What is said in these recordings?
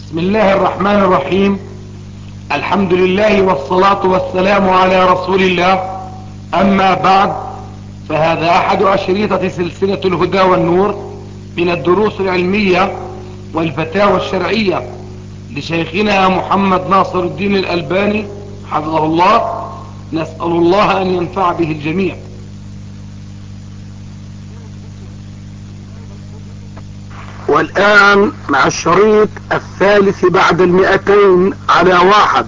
بسم الله الرحمن الرحيم. الحمد لله والصلاة والسلام على رسول الله. أما بعد، فهذا أحد أشريطة سلسلة الهدى والنور من الدروس العلمية والفتاوى الشرعية لشيخنا محمد ناصر الدين الألباني حفظه الله. نسأل الله أن ينفع به الجميع. والآن مع الشريط الثالث بعد 200 على 1.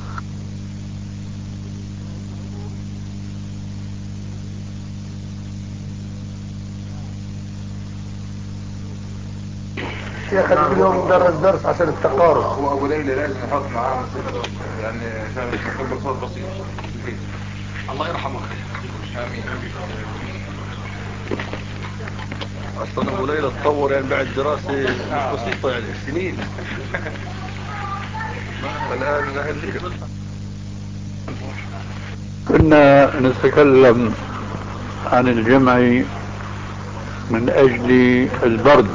شيخ اليوم درس عشان التقارب. هو ابو ليلى لازم يحط معاه يعني عشان يكبر صوت بسيط. الله يرحمه. امين. اصلا ابو ليلى تطور يعني بعد دراسه مش بسيطه يعني سنين. الان كنا نتكلم عن الجمع من اجل البرد،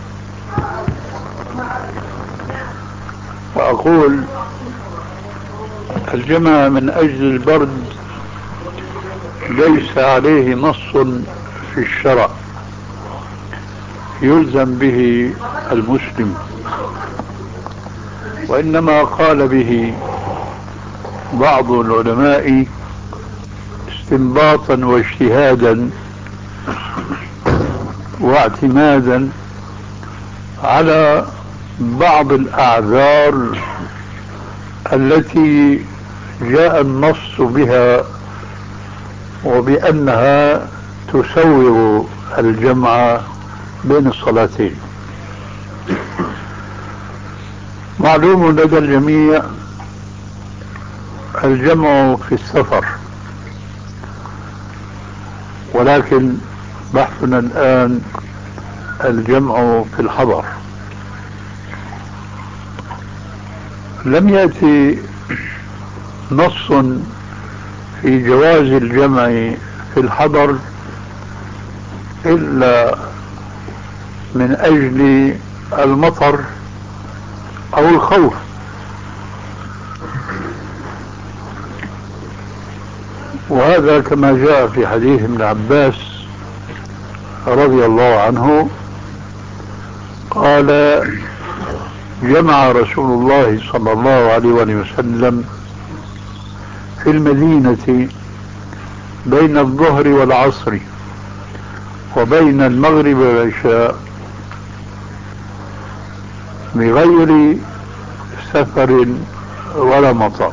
فاقول الجمع من اجل البرد ليس عليه نص في الشرع يلزم به المسلم، وإنما قال به بعض العلماء استنباطا واجتهادا واعتمادا على بعض الأعذار التي جاء النص بها وبأنها تسوغ الجمع بين الصلاتين. معلوم لدى الجميع الجمع في السفر، ولكن بحثنا الآن الجمع في الحضر. لم يأتي نص في جواز الجمع في الحضر إلا من أجل المطر أو الخوف، وهذا كما جاء في حديث ابن عباس رضي الله عنه قال: جمع رسول الله صلى الله عليه وسلم في المدينة بين الظهر والعصر وبين المغرب والعشاء بغير سفر ولا مطر.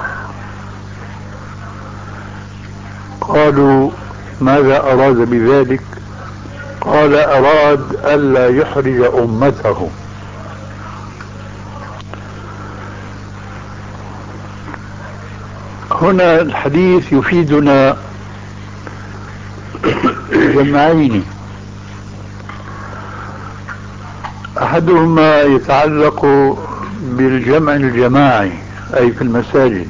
قالوا: ماذا أراد بذلك؟ قال: أراد ألا يحرج أمته. هنا الحديث يفيدنا جمعين: أحدهما يتعلق بالجمع الجماعي أي في المساجد،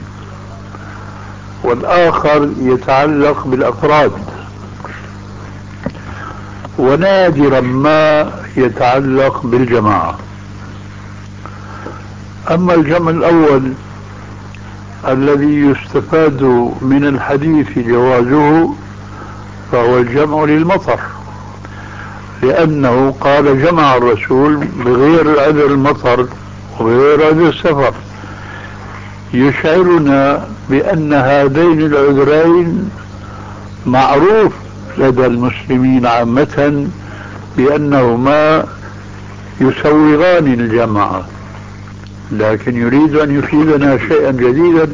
والآخر يتعلق بالأفراد، ونادرا ما يتعلق بالجماعة. أما الجمع الأول الذي يستفاد من الحديث جوازه فهو الجمع للمطر، لأنه قال جمع الرسول بغير عذر المطر وبغير عذر السفر، يشعرنا بأن هذين العذرين معروف لدى المسلمين عامة بأنهما يسوغان الجمع، لكن يريد أن يفيدنا شيئا جديدا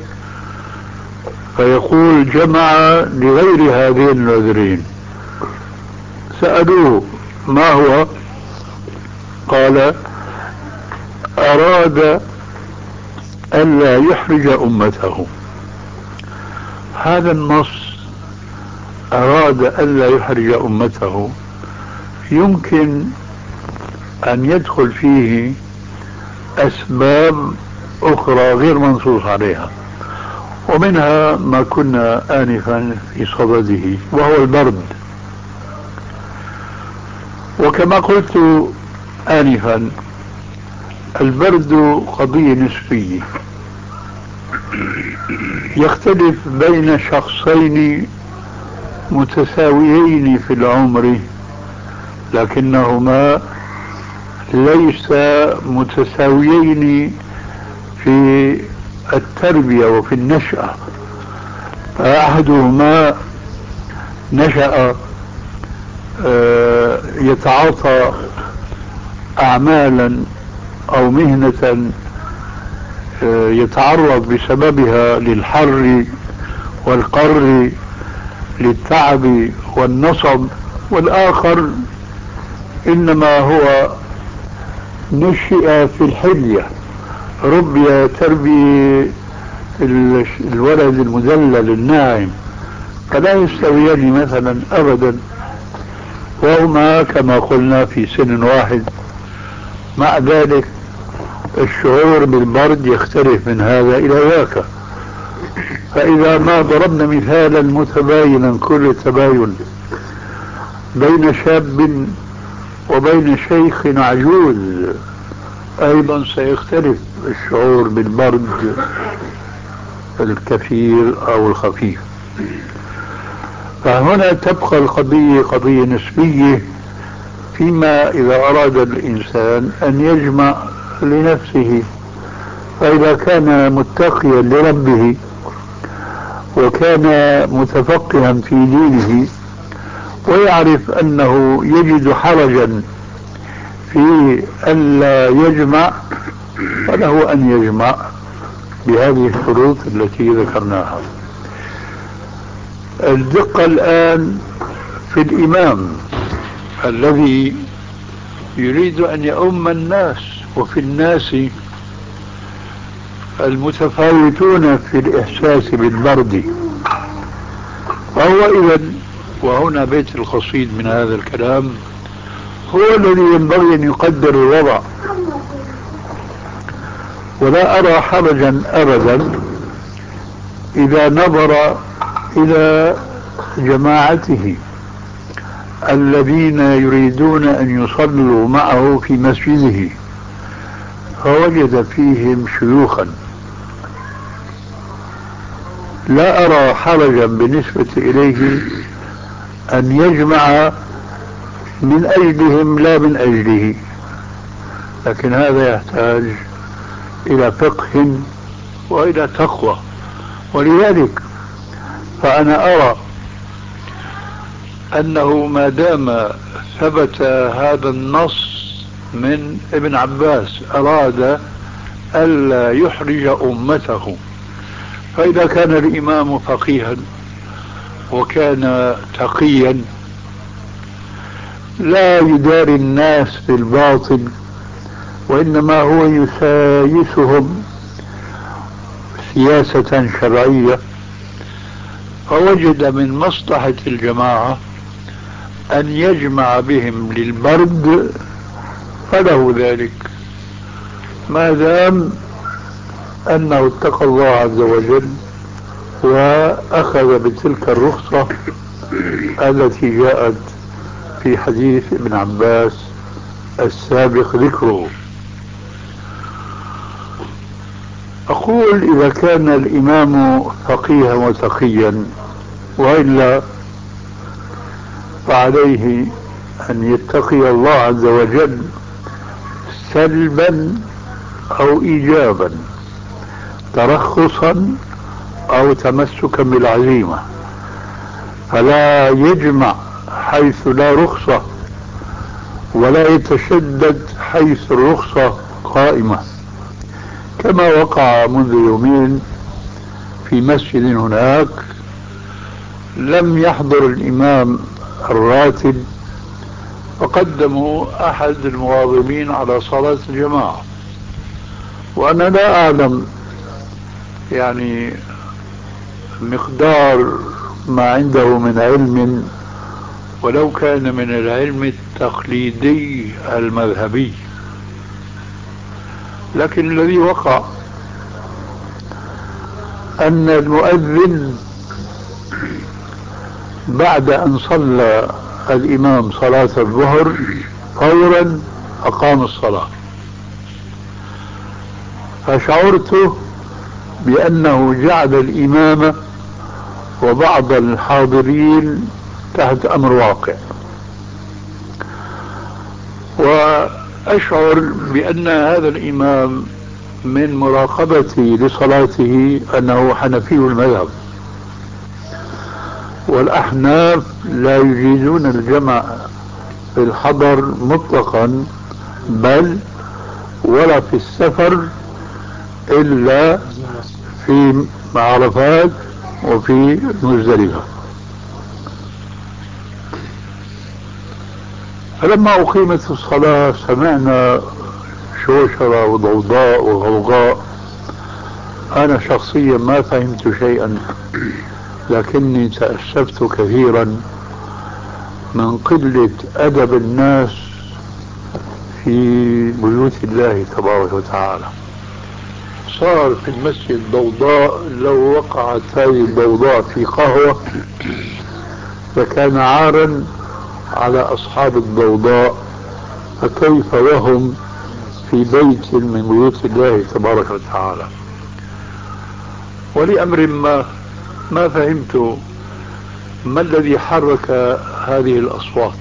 فيقول جمع لغير هذين العذرين. سألوه: ما هو؟ قال: أراد ألا يحرج أمته. هذا النص أراد ألا يحرج أمته يمكن أن يدخل فيه أسباب أخرى غير منصوص عليها، ومنها ما كنا آنفا في صدده وهو البرد. وكما قلت آنفا البرد قضية نسبية، يختلف بين شخصين متساويين في العمر، لكنهما ليس متساويين في التربية وفي النشأة. فأحدهما نشأ يتعاطى أعمالا أو مهنة يتعرض بسببها للحر والقر، للتعب والنصب، والآخر إنما هو نشئ في الحلية، ربي تربية الولد المدلل الناعم، فلا يستويان مثلا أبدا، وهما كما قلنا في سن واحد. مع ذلك الشعور بالبرد يختلف من هذا إلى ذاك. فإذا ما ضربنا مثالا متباينا كل التباين بين شاب وبين شيخ عجوز، أيضا سيختلف الشعور بالبرد الكثير أو الخفيف. فهنا تبقى القضية قضية نسبية، فيما إذا أراد الإنسان أن يجمع لنفسه. فإذا كان متقيا لربه وكان متفقها في دينه ويعرف أنه يجد حرجا في ألا يجمع، فله أن يجمع بهذه الشروط التي ذكرناها. الدقة الآن في الإمام الذي يريد أن يؤم الناس، وفي الناس المتفاوتون في الإحساس بالبرد، فهو إذن، وهنا بيت القصيد من هذا الكلام، هو الذي ينبغي أن يقدر الوضع. ولا أرى حرجا أبدا إذا نظر إلى جماعته الذين يريدون أن يصلوا معه في مسجده فوجد فيهم شيوخا. لا أرى حرجا بالنسبة إليه أن يجمع من أجلهم لا من أجله، لكن هذا يحتاج إلى فقه وإلى تقوى. ولذلك فأنا أرى أنه ما دام ثبت هذا النص من ابن عباس أراد ألا يحرج أمته، فإذا كان الإمام فقيها وكان تقيا لا يداري الناس في الباطل، وإنما هو يسايسهم سياسة شرعية، فوجد من مصلحة الجماعة أن يجمع بهم للبرد فله ذلك، ما دام أنه اتقى الله عز وجل وأخذ بتلك الرخصة التي جاءت في حديث ابن عباس السابق ذكره. أقول إذا كان الإمام فقيها وتقيا، وإلا فعليه أن يتقي الله عز وجل سلبا أو إيجابا، ترخصا أو تمسكا بالعزيمة، فلا يجمع حيث لا رخصة ولا يتشدد حيث الرخصة قائمة، كما وقع منذ يومين في مسجد هناك لم يحضر الإمام الراتب، فقدموا أحد المواظبين على صلاة الجماعة، وأنا لا أعلم يعني مقدار ما عنده من علم، ولو كان من العلم التقليدي المذهبي، لكن الذي وقع أن المؤذن بعد أن صلى الإمام صلاة الظهر فورا أقام الصلاة، فشعرت بأنه جعل الإمامة وبعض الحاضرين تحت أمر واقع، وأشعر بأن هذا الإمام من مراقبتي لصلاته أنه حنفي المذهب، والأحناف لا يجيزون الجمع في الحضر مطلقا، بل ولا في السفر إلا في عرفات وفي مزدلفة. فلما أقيمت الصلاة سمعنا شوشرة وضوضاء وغوغاء. أنا شخصيا ما فهمت شيئا، لكني تأسفت كثيرا من قلة أدب الناس في بيوت الله تبارك وتعالى. صار في المسجد ضوضاء، لو وقعت هذه الضوضاء في قهوة فكان عارا على أصحاب الضوضاء، فكيف وهم في بيت من بيوت الله تبارك وتعالى. ولأمر ما فهمت ما الذي حرك هذه الأصوات.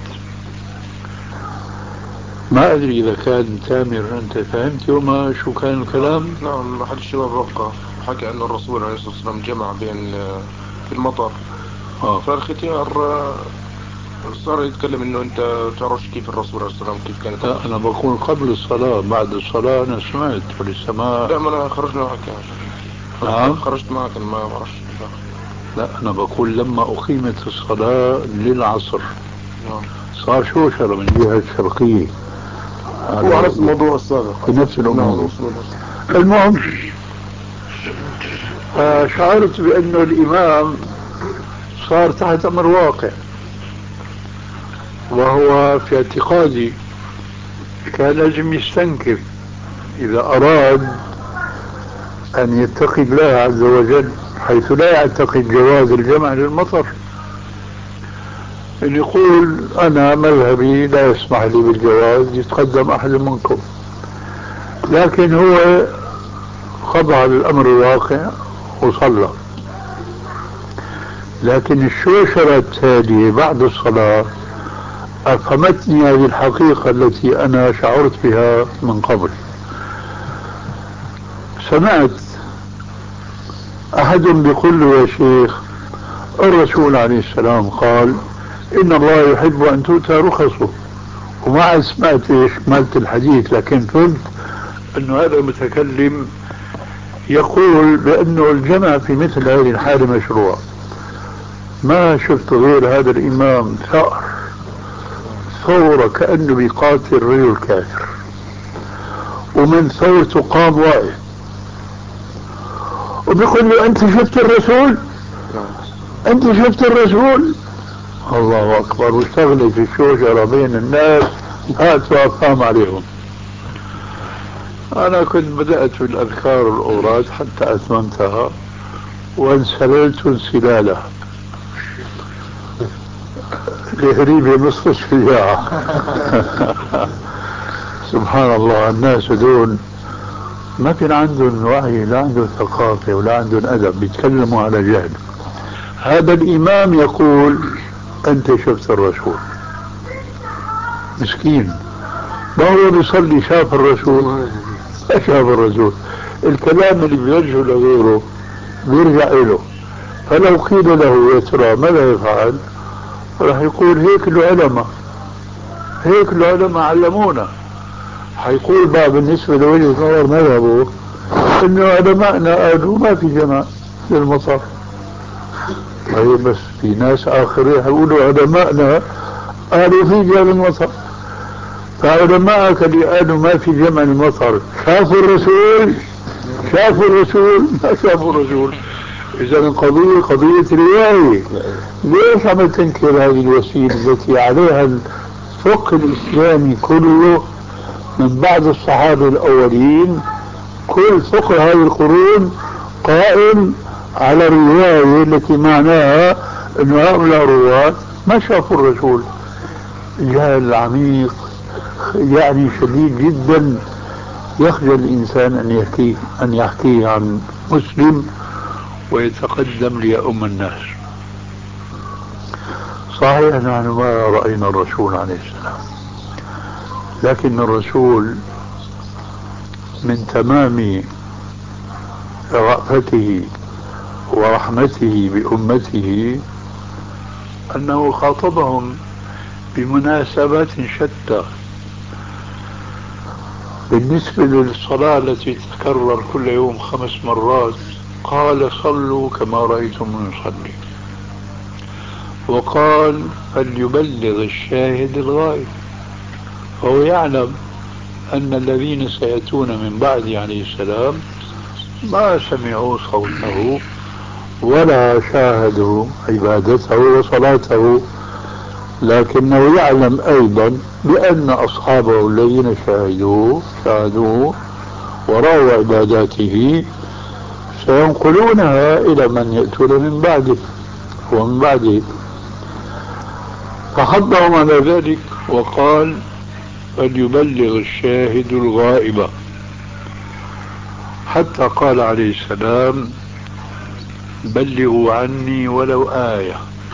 ما أدري إذا كان تامر أنت فهمت وما شو كان الكلام؟ نعم، أحد الشباب وقع حكى أن الرسول عليه الصلاة والسلام جمع بين في المطر. فالختيار صار يتكلم انه انت تعرفش كيف الرسول عليه الصلاة والسلام كيف كانت. لا انا بقول قبل الصلاة، بعد الصلاة انا سمعت ولسه ما. لا، ما انا خرجنا معك. نعم خرجت معك، ما بعرفش. لا انا بقول لما اقيمت الصلاة للعصر نعم صار شوشرة من جهة الشرقية وعلى الموضوع السابق في نفس الامور. نعم. المهم شعرت بانه الامام صار تحت امر واقع، وهو في اعتقادي كان لازم يستنكف إذا أراد أن يتقي الله عز وجل، حيث لا يعتقد جواز الجمع للمطر، أن يقول أنا مذهبي لا يسمح لي بالجواز، يتقدم أحد منكم. لكن هو خضع للأمر الواقع وصلى. لكن الشوشرة التالية بعد الصلاة أفهمتني هذه الحقيقة التي أنا شعرت بها من قبل. سمعت أحد بيقول له يا شيخ الرسول عليه السلام قال إن الله يحب أن تؤتى رخصه، وما سمعت إيش مالت الحديث، لكن فهمت أنه هذا المتكلم يقول بأنه الجمع في مثل هذه الحالة مشروع. ما شفت غير هذا الإمام ثورة كأنه بيقاتل رجل كافر، ومن ثورته قام واقف وبيقول له أنت شفت الرسول؟ أنت شفت الرسول؟ الله أكبر. واشتغلت في الشوشرة بين الناس، هات وأقام عليهم. أنا كنت بدأت في الأذكار والأوراد حتى أتممتها وانسللت انسلالا لهريبة نصف الشجاعة. سبحان الله، الناس دون ما كان عندهم وعي، لا عندهم ثقافة ولا عندهم أدب، بيتكلموا على جهل. هذا الإمام يقول أنت شفت الرسول، مسكين ما هو بيصلي شاف الرسول؟ ما شاف الرسول. الكلام اللي بيرجع لغيره بيرجع له. فلو قيل له يا ترى ماذا يفعل؟ راح يقول هيك العلماء علمونا. حيقول بقى بالنسبة لوجهة نظر مذهبه انه علماءنا قالوا ما في جمع للمطر. طيب بس في ناس اخرين حيقولوا علماءنا قالوا في جمع للمطر، فعلماءك اللي قالوا ما في جمع للمطر شافوا الرسول؟ ما شافوا الرسول. إذا القضية قضية رواية. ليش عم تنكر هذه الوسيلة التي عليها الفقه الإسلامي كله من بعد الصحابة الأولين؟ كل فقه هذه القرون قائم على الرواية التي معناها أن هؤلاء الرواة ما شافوا الرسول. جهل عميق يعني شديد جدا يخجل الإنسان أن يحكي عن مسلم ويتقدم ليؤم الناس. صحيح نحن ما رأينا الرسول عليه السلام، لكن الرسول من تمام رأفته ورحمته بأمته أنه خاطبهم بمناسبات شتى. بالنسبة للصلاة التي تتكرر كل يوم 5 مرات قال صلوا كما رأيتم يصلي، وقال فليبلغ الشاهد الغائب. فهو يعلم أن الذين سيأتون من بعد عليه السلام ما سمعوا صوته ولا شاهدوا عبادته وصلاته، لكنه يعلم أيضا بأن أصحابه الذين شاهدوه ورأوا عباداته سينقلونها إلى من يأتون من بعده ومن بعده. فحضهم على ذلك وقال فليبلغ الشاهد الغائب، حتى قال عليه السلام بلغوا عني ولو آية،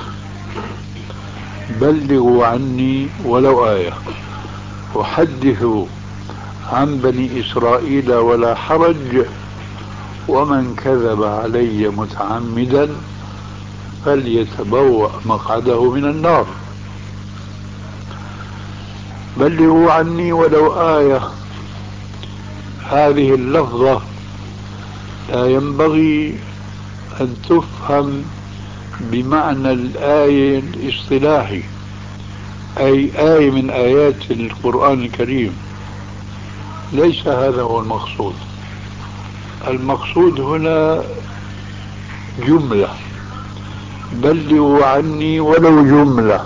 بلغوا عني ولو آية، وحدثوا عن بني إسرائيل ولا حرج، ومن كذب علي متعمدا فليتبوأ مقعده من النار. بلغوا عني ولو آية، هذه اللفظة لا ينبغي أن تفهم بمعنى الآية الاصطلاحي، أي آية من آيات القرآن الكريم. ليس هذا هو المقصود. المقصود هنا جملة، بلغوا عني ولو جملة.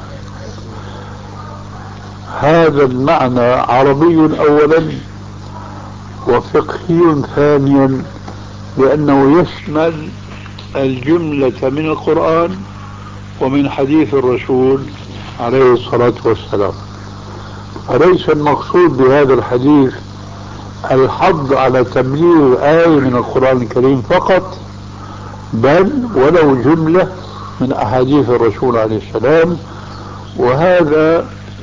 هذا المعنى عربي أولا وفقهي ثانيا، لأنه يشمل الجملة من القرآن ومن حديث الرسول عليه الصلاة والسلام. فليس المقصود بهذا الحديث الحض على تبليغ آية من القرآن الكريم فقط، بل ولو جملة من أحاديث الرسول عليه السلام. وهذا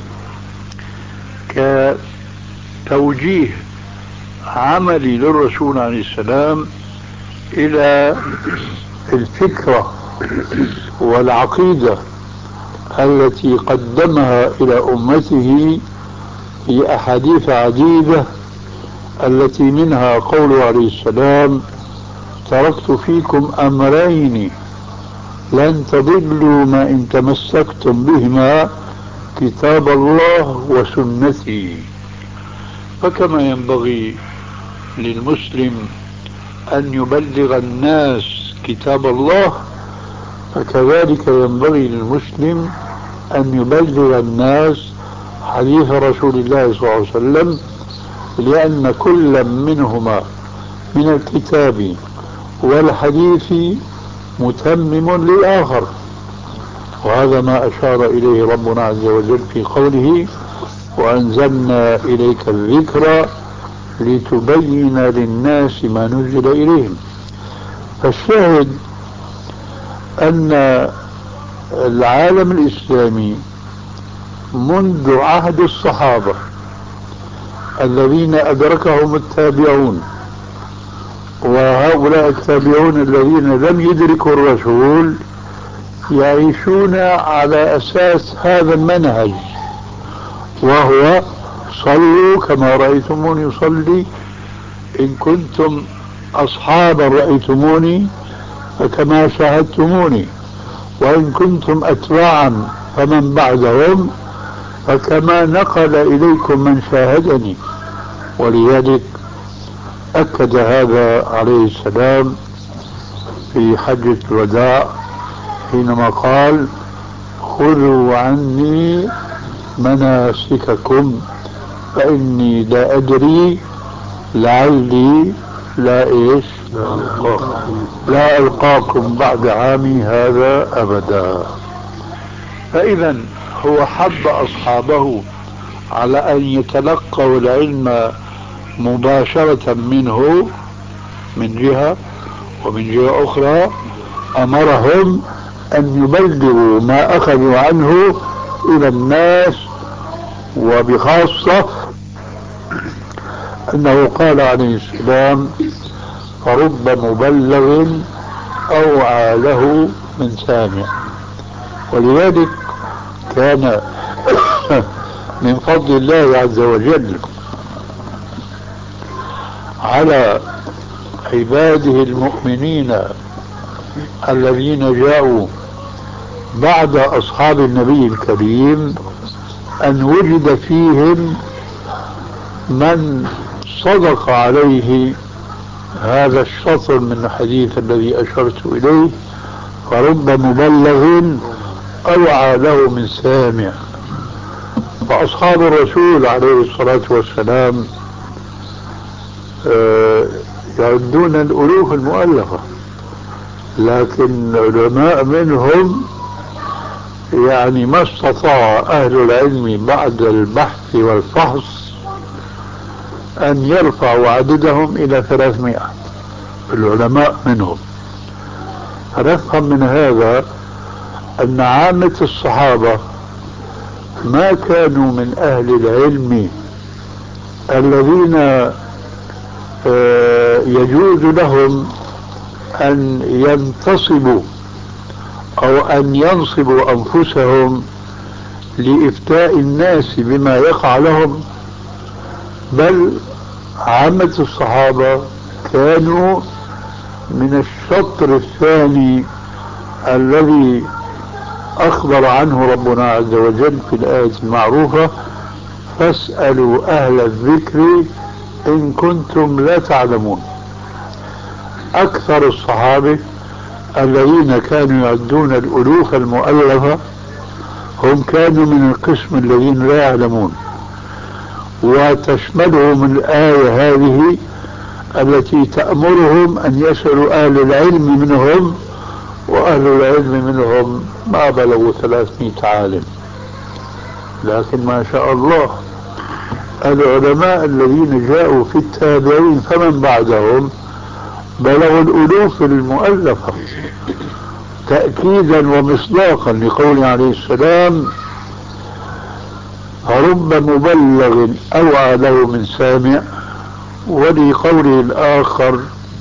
كتوجيه عملي للرسول عليه السلام إلى الفكرة والعقيدة التي قدمها إلى أمته في أحاديث عديدة، التي منها قوله عليه السلام تركت فيكم أمرين لن تضلوا ما إن تمسكتم بهما كتاب الله وسنتي. فكما ينبغي للمسلم أن يبلغ الناس كتاب الله، فكذلك ينبغي للمسلم أن يبلغ الناس حديث رسول الله صلى الله عليه وسلم، لأن كل منهما من الكتاب والحديث متمم للآخر. وهذا ما أشار إليه ربنا عز وجل في قوله وأنزلنا إليك الذكر لتبين للناس ما نزل إليهم. فالشاهد أن العالم الإسلامي منذ عهد الصحابة الذين أدركهم التابعون، وهؤلاء التابعون الذين لم يدركوا الرسول يعيشون على أساس هذا المنهج، وهو صلوا كما رأيتموني يصلي، إن كنتم أصحابا رأيتموني فكما شاهدتموني، وإن كنتم أتباعا فمن بعدهم فكما نقل إليكم من شاهدني. ولذلك أكد هذا عليه السلام في حجة الوداع حينما قال خذوا عني مناسككم فإني لا أدري لعلي لا ألقاكم بعد عامي هذا أبدا. فإذا هو حب أصحابه على أن يتلقوا العلم مباشرة منه من جهة، ومن جهة أخرى أمرهم أن يبلغوا ما أخذوا عنه إلى الناس، وبخاصة أنه قال عليه السلام: فرب مبلغ أوعى له من سامع. ولذلك كان من فضل الله عز وجل على عباده المؤمنين الذين جاءوا بعد أصحاب النبي الكريم أن وجد فيهم من صدق عليه هذا الشطر من الحديث الذي أشرت إليه: فرب مبلغ أوعى له من سامع. فأصحاب الرسول عليه الصلاة والسلام يعدون الألوف المؤلفة، لكن العلماء منهم يعني ما استطاع أهل العلم بعد البحث والفحص أن يرفعوا عددهم إلى 300 العلماء منهم. فنفهم من هذا أن عامة الصحابة ما كانوا من أهل العلم الذين يجوز لهم أن ينتصبوا أو أن ينصبوا أنفسهم لإفتاء الناس بما يقع لهم، بل عامة الصحابة كانوا من الشطر الثاني الذي أخبر عنه ربنا عز وجل في الآية المعروفة: فاسألوا أهل الذكر إن كنتم لا تعلمون. أكثر الصحابة الذين كانوا يعدون الألوف المؤلفة هم كانوا من القسم الذين لا يعلمون، وتشملهم الآية هذه التي تأمرهم أن يسألوا أهل العلم منهم، وأهل العلم منهم ما بلغوا 300 عالم. لكن ما شاء الله العلماء الذين جاءوا في التابعين فمن بعدهم بلغوا الألوف المؤلفة، تأكيدا ومصداقا لقوله عليه السلام: فرب مبلغ أوعى له من سامع. ولقوله الآخر: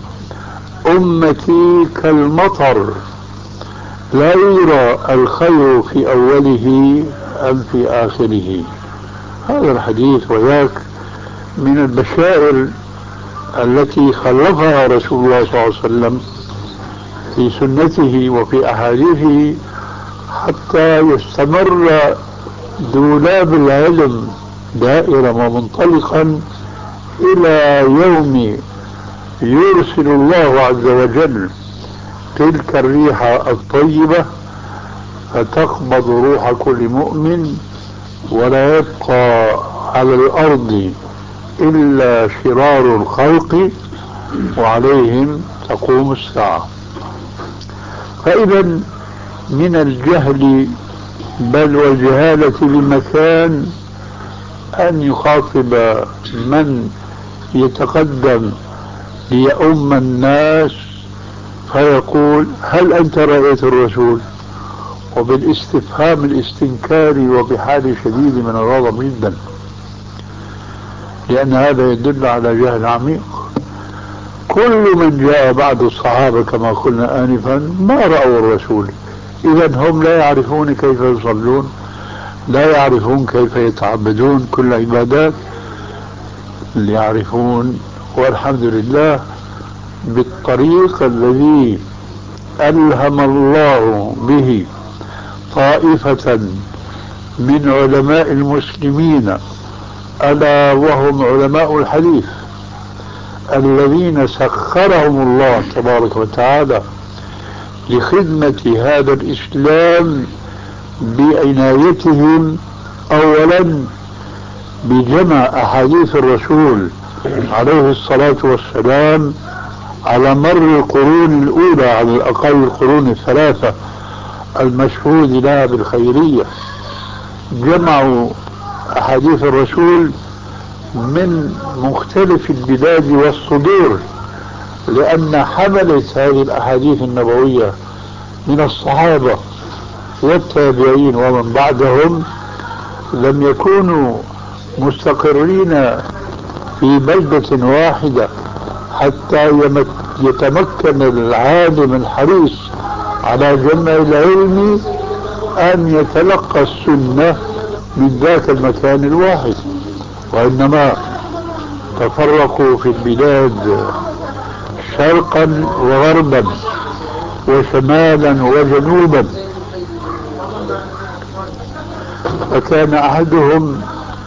أمتي كالمطر لا يرى الخير في أوله أم في آخره. هذا الحديث وذاك من البشائر التي خلفها رسول الله صلى الله عليه وسلم في سنته وفي أحاديثه حتى يستمر دولاب العلم دائرا ومنطلقا إلى يوم يرسل الله عز وجل تلك الريح الطيبة فتقبض روح كل مؤمن، ولا يبقى على الأرض إلا شرار الخلق وعليهم تقوم الساعة. فإذا من الجهل بل والجهالة بمكان أن يخاطب من يتقدم ليؤم الناس فيقول: هل أنت رأيت الرسول؟ وبالاستفهام الاستنكاري وبحال شديد من الغضب جدا، لأن هذا يدل على جهل عميق. كل من جاء بعد الصحابة كما قلنا آنفا ما رأوا الرسول، إذن هم لا يعرفون كيف يصلون، لا يعرفون كيف يتعبدون كل عبادات، اللي يعرفون والحمد لله بالطريق الذي ألهم الله به طائفة من علماء المسلمين، ألا وهم علماء الحديث الذين سخرهم الله تبارك وتعالى لخدمة هذا الإسلام بعنايتهم أولا بجمع أحاديث الرسول عليه الصلاة والسلام على مر القرون الأولى، على الأقل القرون الثلاثة المشهود لها بالخيرية. جمعوا أحاديث الرسول من مختلف البلاد والصدور، لأن حملة هذه الأحاديث النبوية من الصحابة والتابعين ومن بعدهم لم يكونوا مستقرين في بلدة واحدة حتى يتمكن العالم الحريص على جمع العلم أن يتلقى السنة من ذاك المكان الواحد، وإنما تفرقوا في البلاد شرقا وغربا وشمالا وجنوبا. فكان أحدهم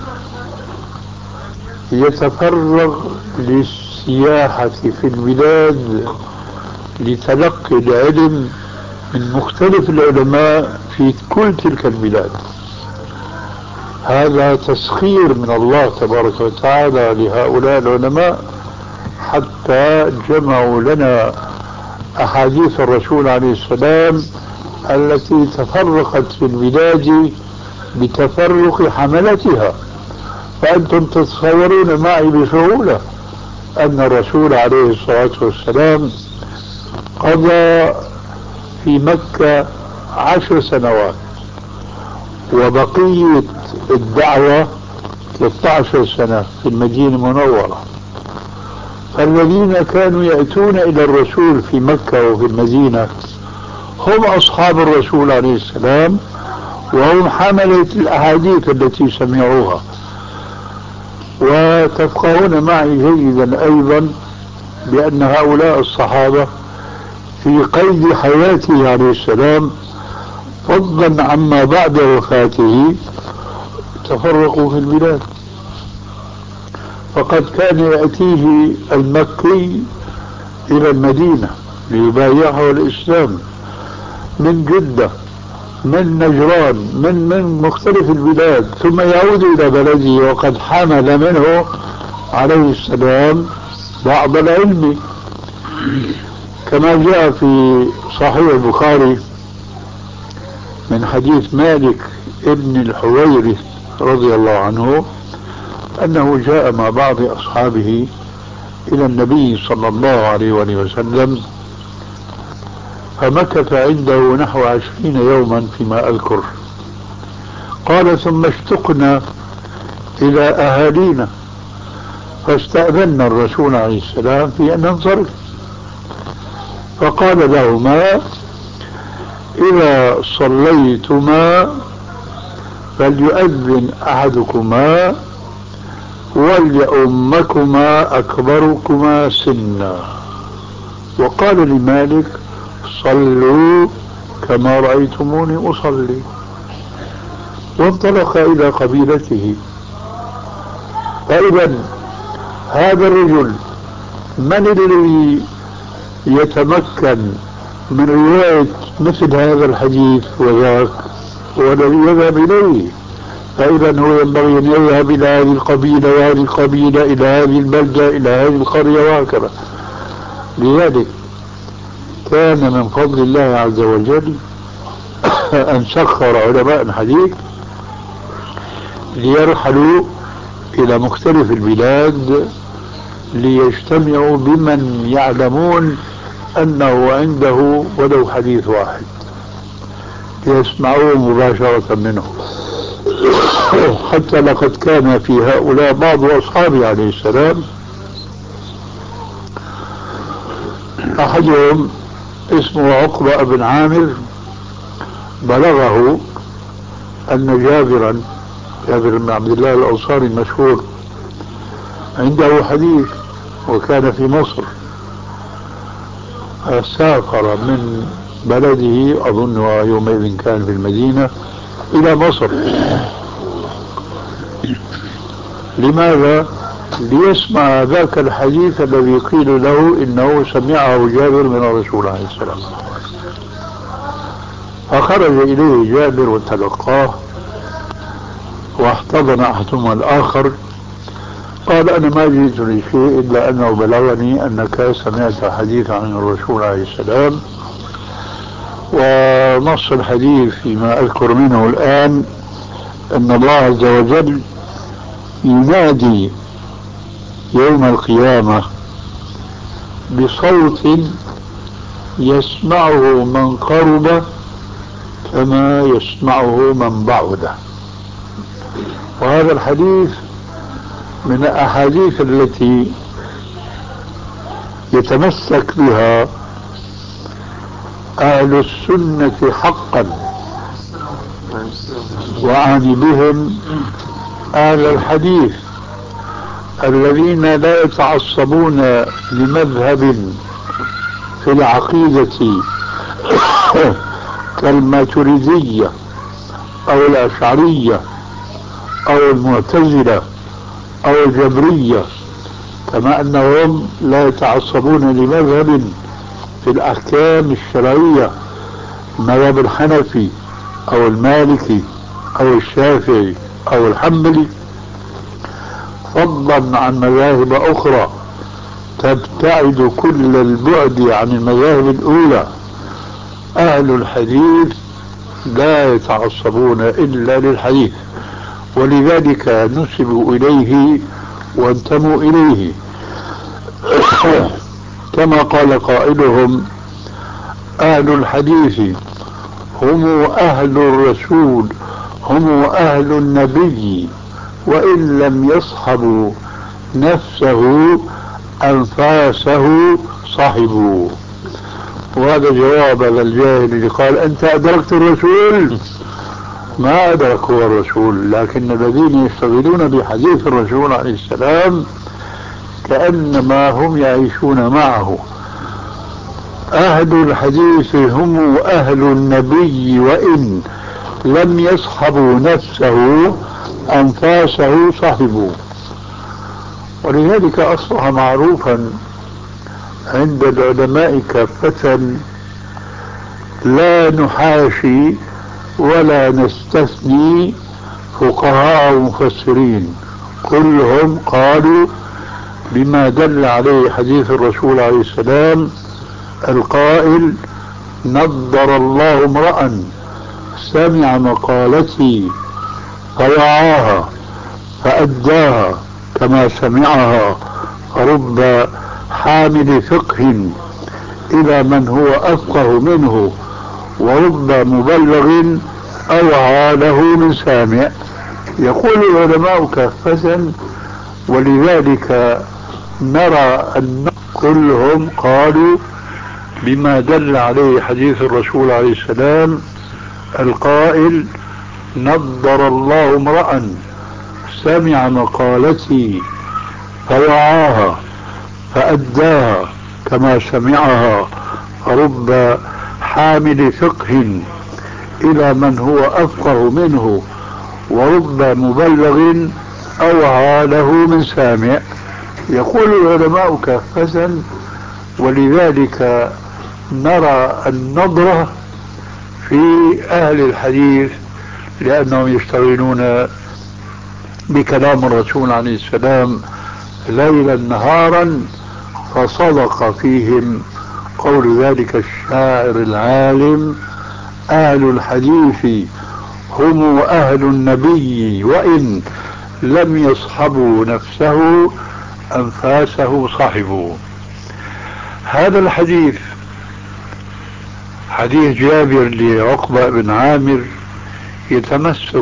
يتفرغ للسياحة في البلاد لتلقي العلم من مختلف العلماء في كل تلك البلاد. هذا تسخير من الله تبارك وتعالى لهؤلاء العلماء حتى جمعوا لنا أحاديث الرسول عليه السلام التي تفرقت في البلاد بتفرق حملتها. فأنتم تتصورون معي بسهولة أن الرسول عليه الصلاة والسلام قضى في مكة 10 سنوات، وبقية الدعوة 13 سنة في المدينة المنورة. فالذين كانوا يأتون إلى الرسول في مكة وفي المدينة هم أصحاب الرسول عليه السلام، وهم حملة الأحاديث التي سمعوها. وتفقهون معي جيدا أيضا بأن هؤلاء الصحابة في قيد حياته عليه السلام فضلا عما بعد وفاته تفرقوا في البلاد. فقد كان يأتيه المكي إلى المدينة ليبايعه الإسلام من جدة، من نجران، من مختلف البلاد، ثم يعود إلى بلده وقد حمل منه عليه السلام بعض العلم، كما جاء في صحيح البخاري من حديث مالك ابن الحويرث رضي الله عنه أنه جاء مع بعض أصحابه إلى النبي صلى الله عليه وسلم، فمكث عنده نحو 20 يوما فيما أذكر. قال ثم اشتقنا إلى أهالينا فاستأذنا الرسول عليه السلام في أن ننصرف، فقال لهما إذا صليتما فليؤذن أحدكما وليؤمكما أكبركما سنا. وقال لمالك صلوا كما رأيتموني أصلي، وانطلق إلى قبيلته. فإذا هذا الرجل من الذي يتمكن من رواية مثل هذا الحديث وذاك والذي يذهب إليه؟ فإذا هو ينبغي أن يذهب إلى هذه القبيلة وهذه القبيلة، إلى هذه البلدة، إلى هذه القرية، وهكذا. لذلك كان من فضل الله عز وجل أن سخر علماء الحديث ليرحلوا إلى مختلف البلاد ليجتمعوا بمن يعلمون أنه عنده ولو حديث واحد ليسمعوه مباشرة منه. حتى لقد كان في هؤلاء بعض أصحابه عليه السلام، أحدهم اسمه عقبة بن عامر، بلغه أن جابر بن عبد الله الأنصاري المشهور عنده حديث وكان في مصر، سافر من بلده أظن يومئذ كان في المدينة إلى مصر. لماذا؟ ليسمع ذاك الحديث الذي قيل له إنه سمعه جابر من الرسول عليه السلام. فخرج إليه جابر وتلقاه واحتضن أحدهما الآخر. قال أنا ما جئت لشيء إلا أنه بلغني أنك سمعت حديث عن الرسول عليه السلام، ونص الحديث فيما أذكر منه الآن أن الله عز وجل ينادي يوم القيامة بصوت يسمعه من قرب كما يسمعه من بعد. وهذا الحديث من الأحاديث التي يتمسك بها أهل السنة حقا، وأعني بهم أهل الحديث الذين لا يتعصبون لمذهب في العقيدة كالماتريدية أو الأشعرية أو المعتزلة أو الجبرية، كما أنهم لا يتعصبون لمذهب في الأحكام الشرعية، المذهب الحنفي أو المالكي أو الشافعي أو الحنبلي، فضلا عن مذاهب أخرى تبتعد كل البعد عن المذاهب الأولى. أهل الحديث لا يتعصبون إلا للحديث، ولذلك نسبوا إليه وانتموا إليه. كما قال قائلهم: أهل الحديث هم أهل الرسول، هم أهل النبي، وإن لم يصحبوا نفسه أنفاسه صحبوا. وهذا جواب للجاهل اللي قال: أنت أدركت الرسول؟ ما أدركوا الرسول، لكن الذين يشتغلون بحديث الرسول عليه السلام كأنما هم يعيشون معه. أهل الحديث هم أهل النبي، وإن لم يصحبوا نفسه أنفاسه صحبوا. ولذلك أصبح معروفا عند العلماء كافة، لا نحاشي ولا نستثني فقهاء ومفسرين، كلهم قالوا بما دل عليه حديث الرسول عليه السلام القائل: نضر الله امرأ سمع مقالتي فوعاها فأداها كما سمعها، رب حامل فقه إلى من هو أفقه منه، ورب مبلغ أوعى له من سامع. يقول العلماء كافة، ولذلك نرى أن كلهم قالوا بما دل عليه حديث الرسول عليه السلام القائل: نضر الله امرأ سمع مقالتي فوعاها فأداها كما سمعها، رب حامل فقه إلى من هو أفقه منه، ورب مبلغ أوعى له من سامع. يقول العلماء كافة، ولذلك نرى النظرة في أهل الحديث لأنهم يشتغلون بكلام الرسول عليه السلام ليلا نهارا، فصدق فيهم قول ذلك الشاعر العالم: أهل الحديث هم أهل النبي، وإن لم يصحبوا نفسه أنفاسه صحبوا. هذا الحديث حديث جابر لعقبة بن عامر يتمسك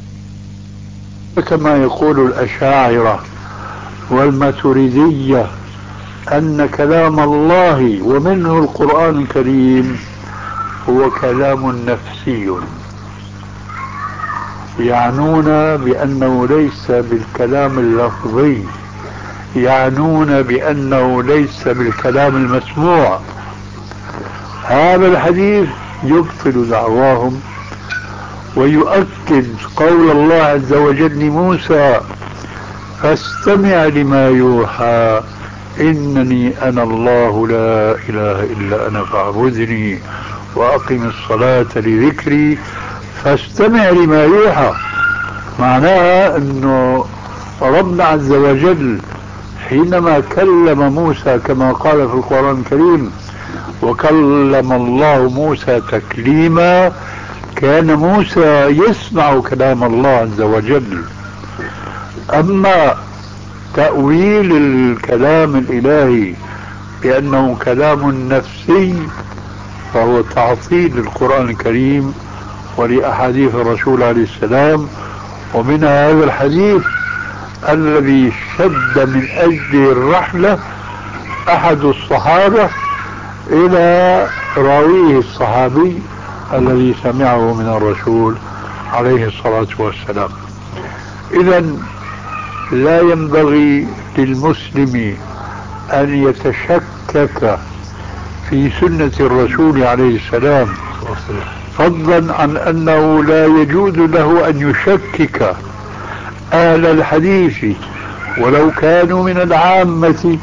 كما يقول الأشاعرة والماتريدية أن كلام الله ومنه القرآن الكريم هو كلام نفسي، يعنون بأنه ليس بالكلام اللفظي، يعنون بأنه ليس بالكلام المسموع. هذا الحديث يبطل دعواهم ويؤكد قول الله عز وجل لموسى: فاستمع لما يوحى إنني أنا الله لا إله إلا أنا فاعبدني وأقم الصلاة لذكري. فاستمع لما يوحى معناها أنه ربنا عز وجل حينما كلم موسى كما قال في القرآن الكريم: وكلم الله موسى تكليما، كان موسى يسمع كلام الله عز وجل. أما تأويل الكلام الإلهي بأنه كلام نفسي فهو تعطيل للقرآن الكريم ولأحاديث الرسول عليه السلام. ومنها هذا الحديث الذي شد من أجل الرحلة أحد الصحابة إلى راويه الصحابي الذي سمعه من الرسول عليه الصلاة والسلام. إذن لا ينبغي للمسلم أن يتشكك في سنة الرسول عليه السلام، فضلا عن أنه لا يجوز له أن يشكك أهل الحديث ولو كانوا من العامة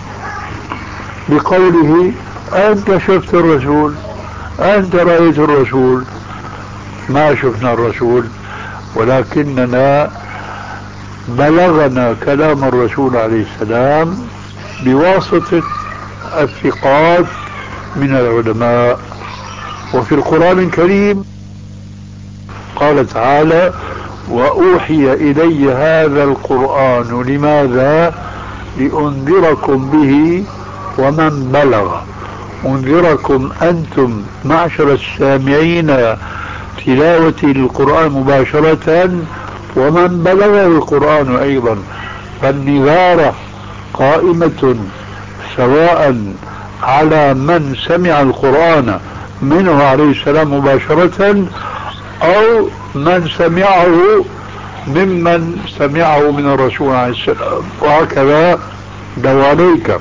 بقوله أنت شفت الرسول، أنت رأيت الرسول. ما شفنا الرسول، ولكننا بلغنا كلام الرسول عليه السلام بواسطة الثقات من العلماء. وفي القرآن الكريم قال تعالى وأوحي إلي هذا القرآن لماذا؟ لأنذركم به ومن بلغ. أنذركم أنتم معشر السامعين تلاوة القرآن مباشرة ومن بلغ القرآن أيضا. فالنذارة قائمة سواء على من سمع القرآن منه عليه السلام مباشرة أو من سمعه ممن سمعه من الرسول عليه السلام، وهكذا دواليك.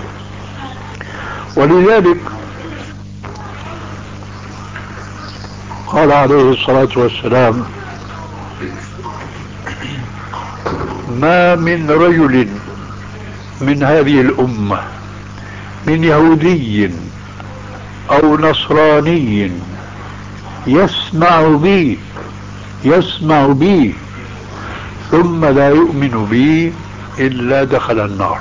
ولذلك قال عليه الصلاة والسلام ما من رجل من هذه الأمة من يهودي أو نصراني يسمع بي ثم لا يؤمن بي إلا دخل النار.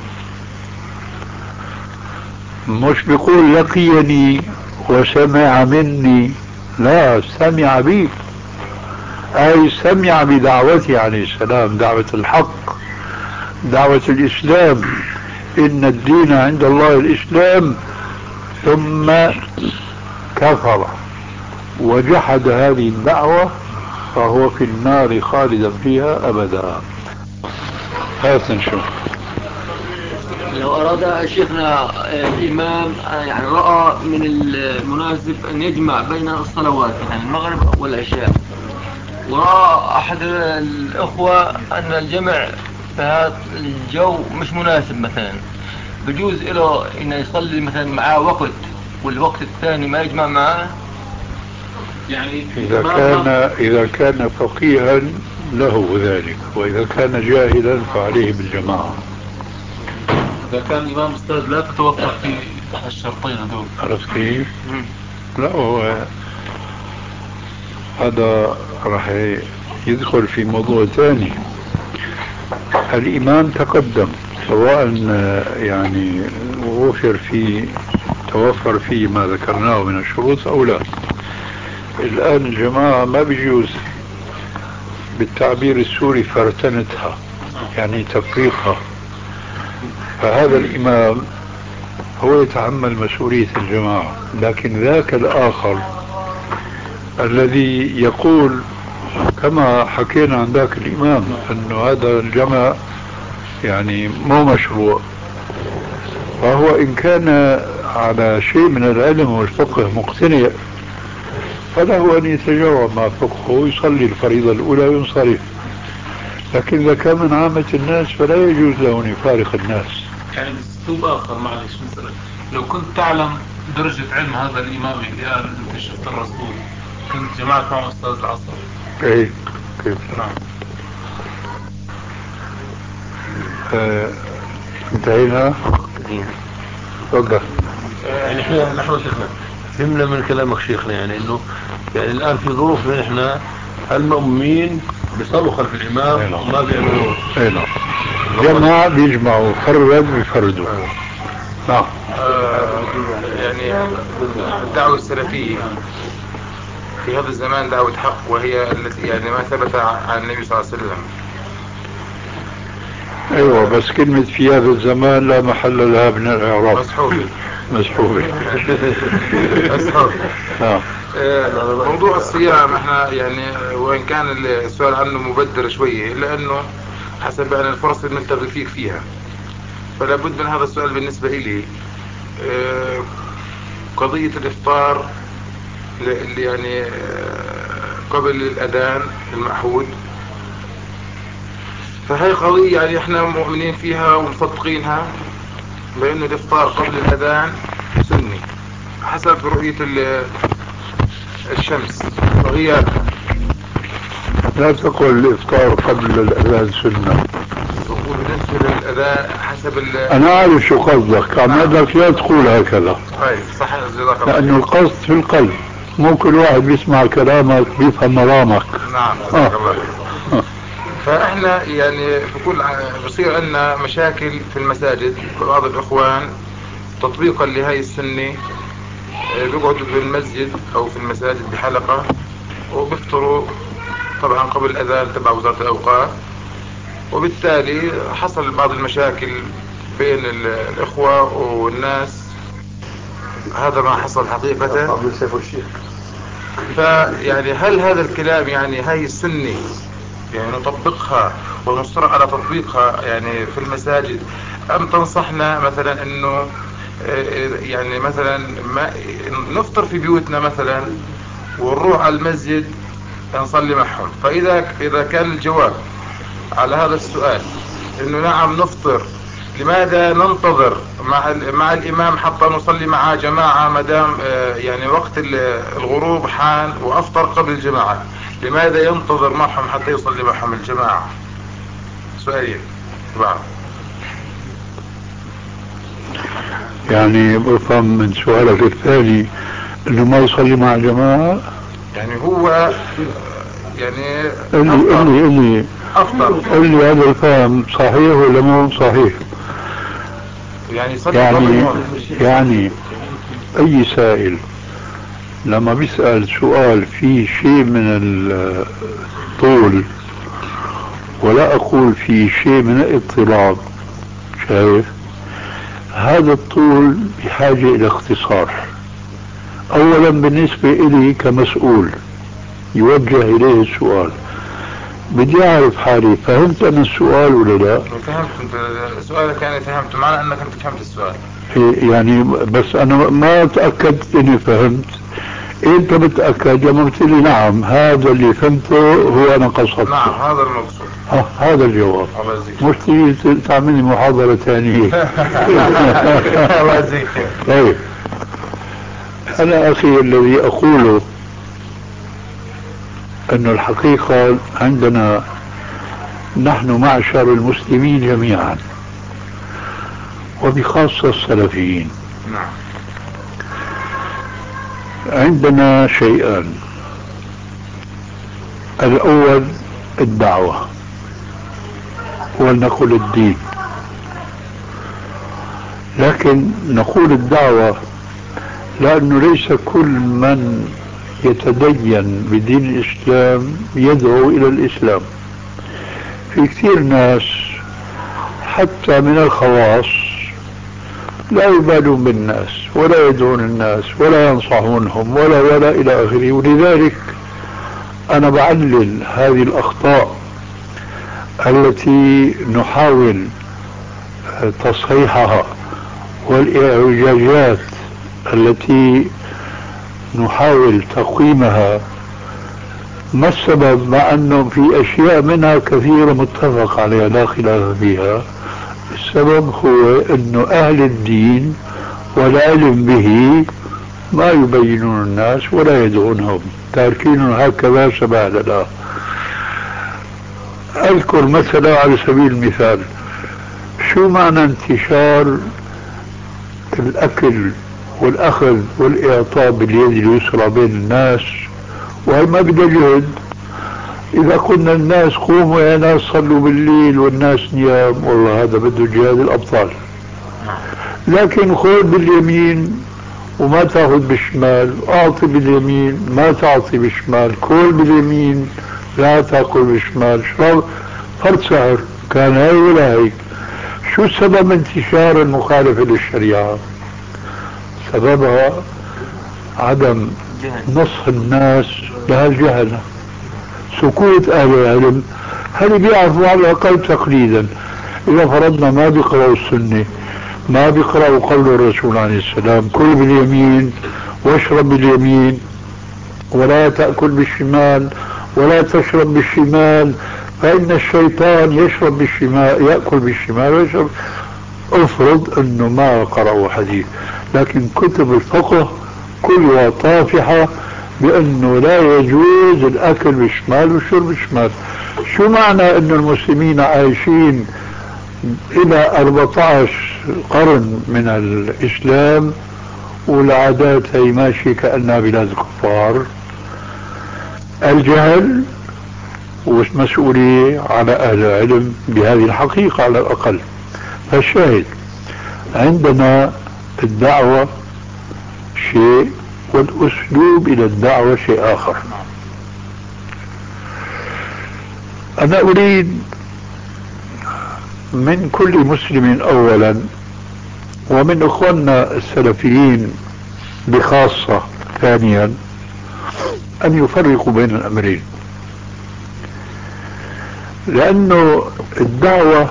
مش بيقول لقيني وسمع مني، لا، سمع بي، أي سمع بدعوتي عليه السلام، دعوة الحق، دعوة الإسلام، إن الدين عند الله الإسلام، ثم كفر وجحد هذه الدعوة فهو في النار خالدا فيها أبدا. هذا نشوف. لو أراد شيخنا الإمام يعني رأى من المناسب أن يجمع بين الصلوات يعني المغرب والعشاء، ورأى أحد الأخوة أن الجمع في هذا الجو مش مناسب، مثلا بجوز له أن يصلي مثلا معاه وقت والوقت الثاني ما يجمع معاه. يعني إذا كان فقيها له ذلك، وإذا كان جاهلا فعليه بالجماعة. إذا كان إمام أستاذ لا تتوفر في الشرطين هذول. عرفت كيف؟ لا، هو هذا راح يدخل في موضوع ثاني. الإمام تقدم سواء يعني توفر فيه ما ذكرناه من الشروط أو لا. الآن الجماعة ما بيجوز بالتعبير السوري فرتنتها، يعني تفريقها. فهذا الإمام هو يتحمل مسؤولية الجماعة، لكن ذاك الآخر الذي يقول كما حكينا عن ذاك الإمام أنه هذا الجمع يعني مو مشروع، فهو إن كان على شيء من العلم والفقه مقتنع فله أن يتجاوب مع فقهه ويصلي الفريضة الأولى وينصرف. لكن إذا كان من عامة الناس فلا يجوز له أن يفارق الناس. يعني بأسلوب آخر، معلش، مثلا لو كنت تعلم درجة علم هذا الإمام اللي قال أنت شفت الرسول، كنت جمعت مع أستاذ العصر. إيه كيف؟ نعم. انتهينا. تفضل. يعني نحن شيخنا فهمنا من كلامك شيخنا يعني انه يعني الان في ظروف احنا المؤمنين بيصلوا خلف الامام وما بيعملوا. اي نعم. جماعة بيجمعوا، فرد بفردوا. نعم. يعني الدعوة السلفية في هذا الزمان دعوة حق، وهي التي يعني ما ثبت عن النبي صلى الله عليه وسلم. ايوه بس كلمة في هذا الزمان لا محل لها من الاعراب. مسحوبة. موضوع الصيام احنا يعني وان كان السؤال عنه مبدر شوية الا انه حسب يعني الفرص اللي نلتقي فيها فلا بد من هذا السؤال بالنسبة لي. قضية الافطار اللي يعني قبل الاذان المعهود، فهي قضية يعني احنا مؤمنين فيها ومصدقينها بأن الإفطار قبل الأذان سني حسب رؤية الشمس وغيابها. لا تقل الإفطار قبل الأذان سنة. تقول بالنسبة للأذان حسب أنا أعرف شو قصدك، عم بدك لا تقول هكذا. صحيح. لأنه القصد في القلب، مو كل واحد بيسمع كلامك بيفهم مرامك. نعم جزاك الله. فاحنا يعني بصير عندنا مشاكل في المساجد. بعض الاخوان تطبيقا لهاي السنة بيقعدوا في المسجد او في المساجد بحلقة وبيفطروا طبعا قبل الاذان تبع وزارة الاوقاف، وبالتالي حصل بعض المشاكل بين الاخوة والناس. هذا ما حصل حقيقة. فيعني هل هذا الكلام يعني هاي السنة يعني نطبقها ونصر على تطبيقها يعني في المساجد، ام تنصحنا مثلا انه يعني مثلا ما نفطر في بيوتنا مثلا ونروح على المسجد نصلي معهم؟ فاذا كان الجواب على هذا السؤال انه نعم نفطر، لماذا ننتظر مع الامام حتى نصلي مع جماعة مدام يعني وقت الغروب حان وافطر قبل الجماعة؟ لماذا ينتظر معهم حتى يصلي معهم الجماعة؟ سؤالين بعض. يعني بفهم من سؤالك الثاني انه ما يصلي مع جماعة. يعني هو يعني افطر. قل لي هذا الفهم صحيح ولا مو صحيح؟ يعني اي سائل لما بيسأل سؤال فيه شيء من الطول، ولا اقول فيه شيء من الاضطراب، شايف؟ هذا الطول بحاجة الى اختصار. اولا بالنسبة الي كمسؤول يوجه اليه السؤال، بدي اعرف حالي فهمت انا السؤال ولا لا؟ فهمت سؤالك، يعني فهمته معنى انك انت فهمت السؤال. يعني بس انا ما تأكدت اني فهمت. انت متأكد لما قلت لي نعم هذا اللي فهمته هو انا قصدته؟ نعم هذا المقصود. هذا الجواب. مش تيجي تعملي محاضرة ثانية. الله يجزيك. طيب انا اخي الذي اقوله انه الحقيقة عندنا نحن معشر المسلمين جميعا وبخاصة السلفيين عندنا شيئان. الاول الدعوة، ولنقل الدين. لكن نقول الدعوة لأنه ليس كل من يتدين بدين الإسلام يدعو إلى الإسلام. في كثير ناس حتى من الخواص لا يبالون بالناس ولا يدعون الناس ولا ينصحونهم ولا إلى آخره. ولذلك أنا بعلل هذه الأخطاء التي نحاول تصحيحها والإعوجاجات التي نحاول تقويمها. ما السبب؟ مع أنه في أشياء منها كثيرة متفق عليها لا خلاف فيها. السبب هو أنه أهل الدين والعلم به ما يبينون الناس ولا يدعونهم، تاركين هكذا سبهلله. أذكر مثلا على سبيل المثال شو معنى انتشار الأكل والأخذ والإعطاء باليد اليسرى بين الناس، وهي ما بدها جهد. إذا قلنا الناس قوموا يا ناس صلوا بالليل والناس نيام، والله هذا بده جهاد الأبطال. لكن خذ باليمين وما تأخذ بالشمال، أعطي باليمين ما تعطي بالشمال، كل باليمين لا تأكل بالشمال، فرد سهر كان هاي ولا هيك. شو سبب انتشار المخالفة للشريعة؟ سببها عدم نصح الناس لهالجهل، سكوت أهل العلم. هل بيعرفوا على الأقل تقليدا؟ إذا فرضنا ما بيقرأوا السنة، ما بيقرأوا قول الرسول عليه السلام كل باليمين واشرب باليمين ولا تأكل بالشمال ولا تشرب بالشمال فإن الشيطان يشرب بالشمال يأكل بالشمال ويشرب. افرض انه ما قرأوا حديث، لكن كتب الفقه كلها طافحة بانه لا يجوز الاكل بالشمال والشرب بالشمال. شو معنى ان المسلمين عايشين الى 14 قرن من الاسلام والعادات هي ماشية كأنها بلاد الكفار؟ الجهل والمسؤولية على اهل العلم بهذه الحقيقة على الاقل. فالشاهد عندنا الدعوة شيء والأسلوب إلى الدعوة شيء آخر. أنا أريد من كل مسلم أولا ومن إخواننا السلفيين بخاصة ثانيا أن يفرقوا بين الأمرين، لأنه الدعوة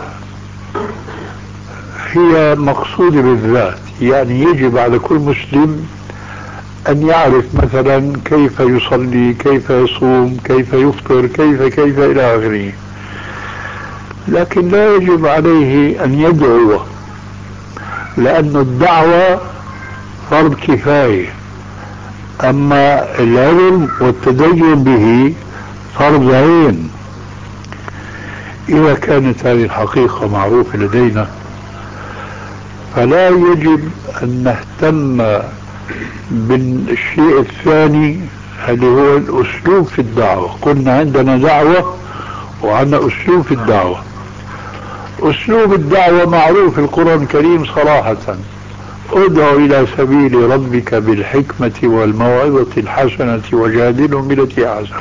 هي مقصودة بالذات. يعني يجب على كل مسلم أن يعرف مثلا كيف يصلي، كيف يصوم، كيف يفطر، كيف إلى آخره، لكن لا يجب عليه أن يدعو، لأن الدعوة فرض كفاية، أما العلم والتدين به فرض عين. إذا كانت هذه الحقيقة معروفة لدينا فلا يجب أن نهتم بالشيء الثاني اللي هو الأسلوب في الدعوة. قلنا عندنا دعوة وعندنا أسلوب في الدعوة. أسلوب الدعوة معروف في القرآن الكريم صراحة: ادع إلى سبيل ربك بالحكمة والموعظة الحسنة وجادلهم بالتي أحسن.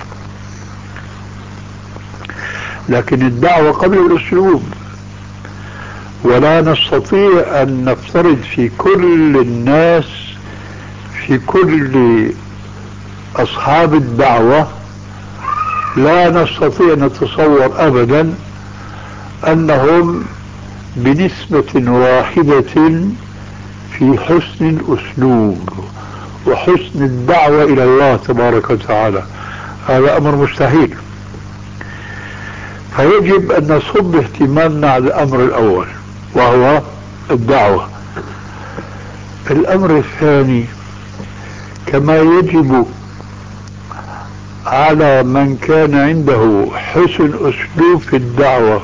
لكن الدعوة قبل الأسلوب، ولا نستطيع أن نفترض في كل الناس، في كل أصحاب الدعوة، لا نستطيع أن نتصور أبدا أنهم بنسبة واحدة في حسن الأسلوب وحسن الدعوة إلى الله تبارك وتعالى. هذا أمر مستحيل. فيجب أن نصب اهتمامنا على الأمر الأول وهو الدعوة. الأمر الثاني، كما يجب على من كان عنده حسن أسلوب في الدعوة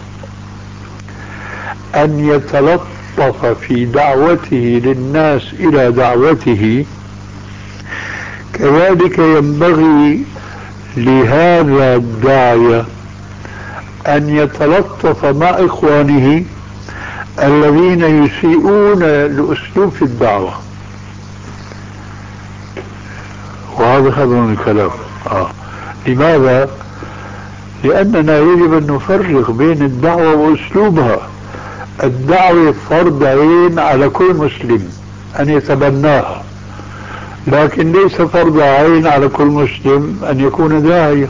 أن يتلطف في دعوته للناس إلى دعوته، كذلك ينبغي لهذا الداعية أن يتلطف مع إخوانه الذين يسيئون الأسلوب في الدعوة. وهذا خبر من الكلام. لماذا؟ لأننا يجب أن نفرق بين الدعوة وأسلوبها. الدعوة فرض عين على كل مسلم أن يتبناها، لكن ليس فرض عين على كل مسلم أن يكون داعية.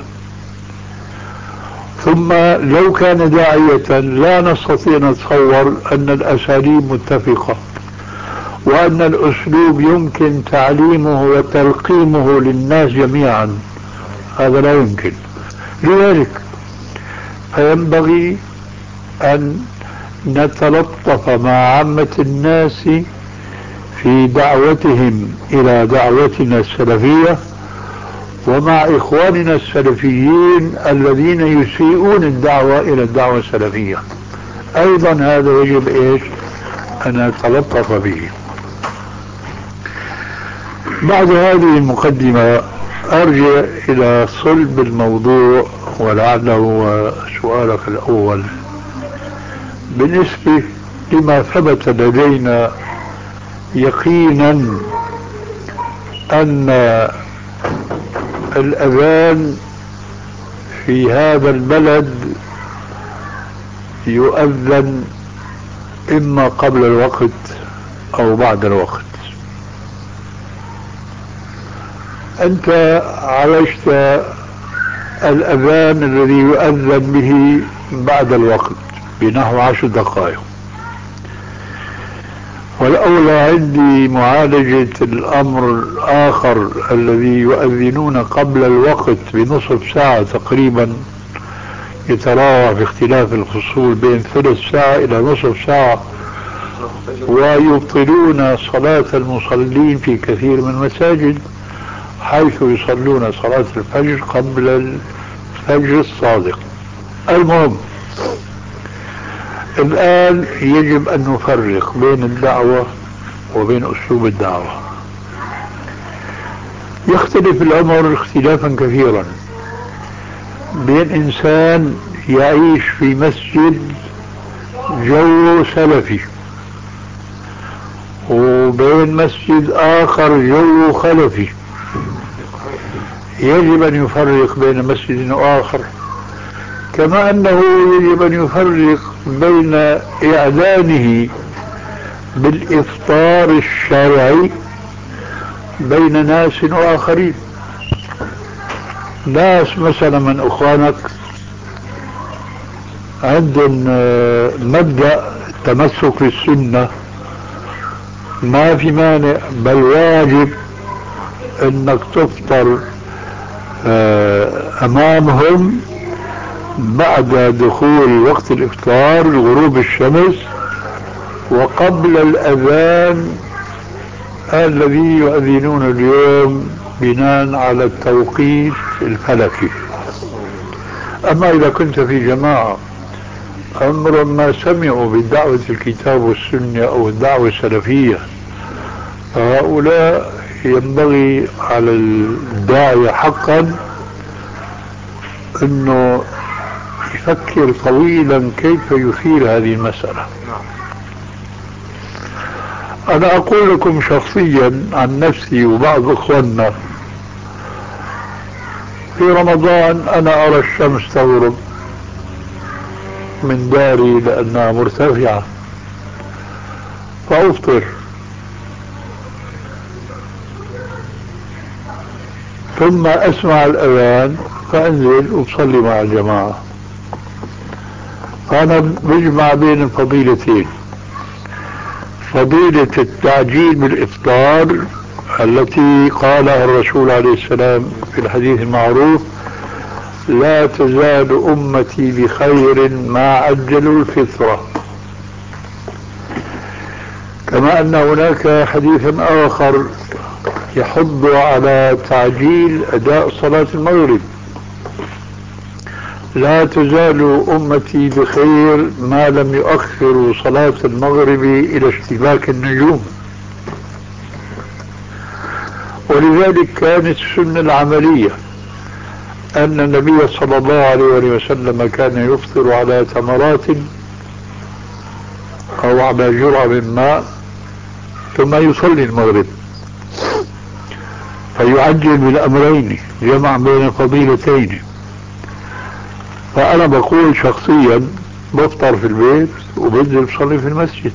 ثم لو كان داعية لا نستطيع نتصور أن الأساليب متفقة وأن الأسلوب يمكن تعليمه وتلقيمه للناس جميعا، هذا لا يمكن. لذلك فينبغي أن نتلطف مع عامة الناس في دعوتهم إلى دعوتنا السلفية، ومع إخواننا السلفيين الذين يسيئون الدعوة إلى الدعوة السلفية أيضا هذا يجب أن نتلطف به. بعد هذه المقدمة أرجع إلى صلب الموضوع ولعله سؤالك الأول. بالنسبة لما ثبت لدينا يقينا أن الأذان في هذا البلد يؤذن إما قبل الوقت أو بعد الوقت. أنت عالجت الأذان الذي يؤذن به بعد الوقت بنحو 10 دقائق، والأولى عندي معالجة الأمر الآخر الذي يؤذنون قبل الوقت بنصف ساعة تقريبا، يتراوح في اختلاف الفصول بين ثلث ساعة إلى نصف ساعة، ويبطلون صلاة المصلين في كثير من المساجد حيث يصلون صلاة الفجر قبل الفجر الصادق. المهم الآن يجب أن نفرق بين الدعوة وبين أسلوب الدعوة. يختلف الأمر اختلافا كثيرا بين إنسان يعيش في مسجد جو سلفي وبين مسجد آخر جو خلفي. يجب أن يفرق بين مسجد وآخر، كما أنه يجب أن يفرق بين إعلانه بالإفطار الشرعي بين ناس وآخرين. ناس مثلا من أخوانك عندهم مبدأ التمسك بالسنة، ما في مانع بل واجب انك تفطر امامهم بعد دخول وقت الافطار غروب الشمس وقبل الاذان الذي يؤذنون اليوم بناء على التوقيت الفلكي. اما اذا كنت في جماعة عمرا ما سمعوا بدعوة الكتاب والسنة او الدعوة السلفية، فهؤلاء ينبغي على الداعية حقا انه يفكر طويلا كيف يثير هذه المسألة. انا اقول لكم شخصيا عن نفسي وبعض اخواننا، في رمضان انا ارى الشمس تغرب من داري لانها مرتفعة فافطر، ثم اسمع الاذان فانزل واصلي مع الجماعة. فانا بجمع بين الفضيلتين، فضيلة التعجيل بالإفطار التي قالها الرسول عليه السلام في الحديث المعروف: لا تزال أمتي بخير ما عجلوا الفطرة. كما أن هناك حديثا آخر يحض على تعجيل أداء صلاة المغرب: لا تزال أمتي بخير ما لم يؤخروا صلاة المغرب إلى اشتباك النجوم. ولذلك كانت السنة العملية أن النبي صلى الله عليه وسلم كان يفطر على تمرات أو على جرعة من ماء ثم يصلي المغرب، فيعجل بالأمرين، جمع بين الفضيلتين. فأنا بقول شخصيا بفطر في البيت وبنزل بصلي في المسجد،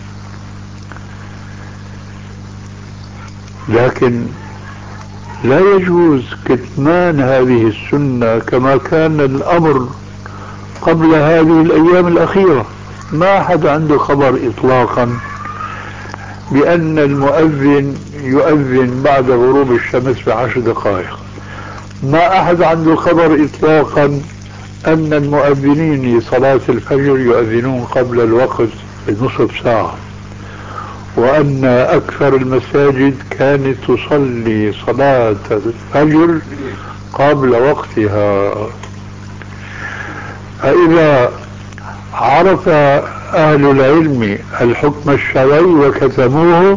لكن لا يجوز كتمان هذه السنة كما كان الأمر قبل هذه الأيام الأخيرة. ما أحد عنده خبر إطلاقا بأن المؤذن يؤذن بعد غروب الشمس ب10 دقائق. ما أحد عنده خبر إطلاقا أن المؤذنين لصلاة الفجر يؤذنون قبل الوقت بنصف ساعة، وأن أكثر المساجد كانت تصلي صلاة الفجر قبل وقتها. فإذا عرف أهل العلم الحكم الشرعي وكتموه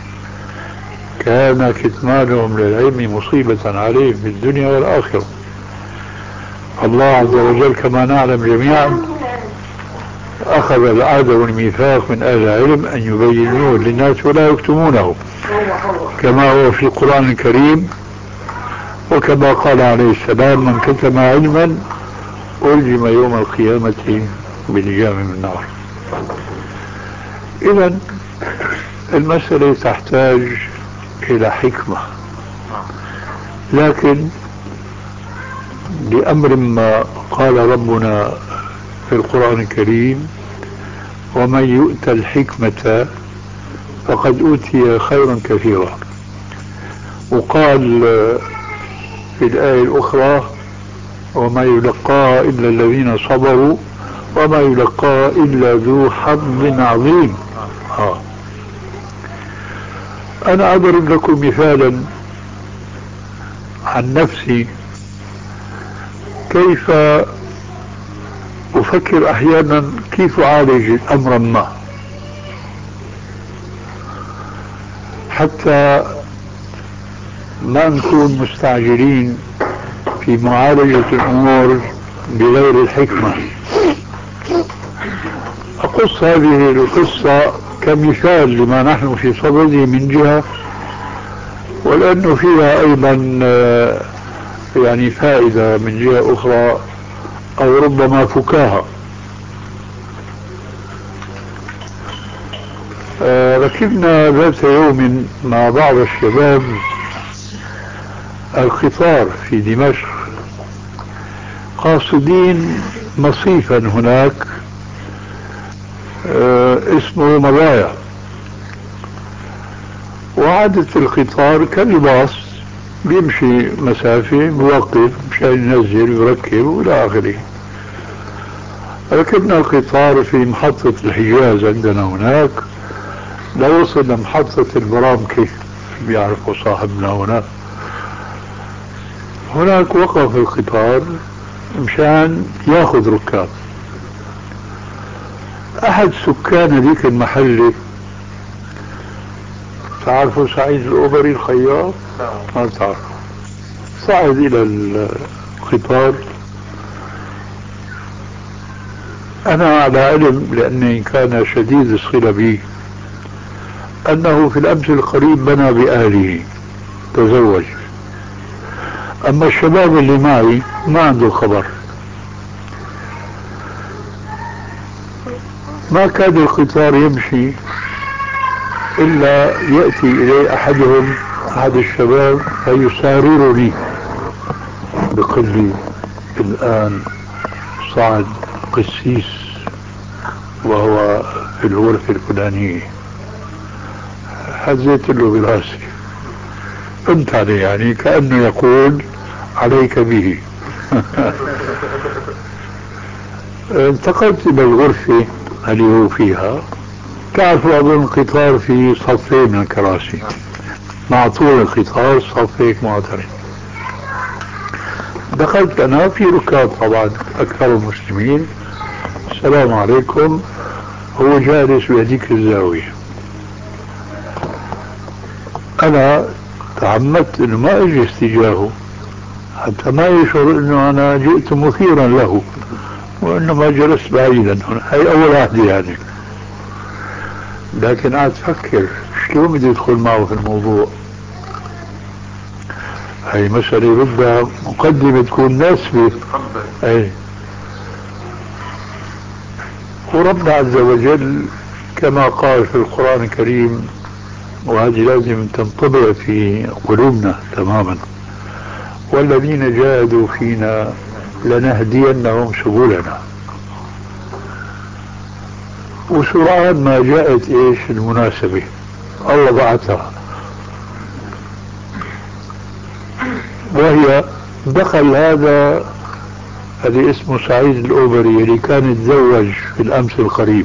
كان كتمانهم للعلم مصيبة عليهم في الدنيا والآخرة. الله عز وجل كما نعلم جميعا أخذ العهد والميثاق من أهل العلم أن يبينوه للناس ولا يكتمونه، كما هو في القرآن الكريم، وكما قال عليه السلام: من كتم علما ألجم يوم القيامة بلجام من نار. إذا المسألة تحتاج إلى حكمة، لكن لأمر ما قال ربنا في القرآن الكريم: ومن يؤت الحكمة فقد أوتي خيرا كثيرا. وقال في الآية الأخرى: وما يلقاها إلا الذين صبروا وما يلقاها إلا ذو حظ عظيم. أنا أضرب لكم مثالا عن نفسي، كيف أفكر أحيانا كيف أعالج أمرا ما، حتى ما نكون مستعجلين في معالجة الأمور بغير الحكمة. أقص هذه القصة كمثال لما نحن في صدده من جهة، ولأنه فيها أيضا يعني فائدة من جهة أخرى أو ربما فكاهة. ركبنا ذات يوم مع بعض الشباب القطار في دمشق، قاصدين مصيفا هناك اسمه مرايا. وعادة القطار كالباص بيمشي مسافة بوقف مشان ينزل ويركب والى اخره. ركبنا القطار في محطة الحجاز عندنا هناك، لو وصلنا محطة البرامكي بيعرفوا صاحبنا هناك وقف القطار مشان ياخذ ركاب. احد سكان ذيك المحلة، تعرفوا سعيد الأوبري الخياط؟ ما تعرفوا. صعد الى القطار. انا على علم لاني كان شديد الصلة بي انه في الامس القريب بنى بأهله، تزوج. اما الشباب اللي معي ما عنده خبر. ما كان القطار يمشي الا يأتي الي احد الشباب فيساررني، بقول لي: الان صعد قسيس وهو في الغرفة الفلانية. هزيت له براسي، قمت عليه، يعني كأنه يقول: عليك به. انتقلت الى الغرفة اللي هو فيها. تعرفوا اظن القطار في صفين من الكراسي، مع طول القطار صف هيك معترض. دخلت انا في ركاب طبعا اكثر المسلمين. السلام عليكم. هو جالس بهذيك الزاوية. انا تعمدت انه ما اجلس تجاهه حتى ما يشعر انه انا جئت مثيرا له، وانما جلست بعيدا. هي اول واحدة يعني. لكن قاعد افكر شلون بدي ادخل معه في الموضوع. هي مسألة بدها مقدمة تكون ناسبة. اي. وربنا عز وجل كما قال في القرآن الكريم، وهذه لازم تنطبع في قلوبنا تماما: والذين جاهدوا فينا لنهدينهم سبلنا. وسرعان ما جاءت ايش المناسبة، الله بعثها، وهي دخل هذا اللي اسمه سعيد الأوبري اللي كان يتزوج في الأمس القريب.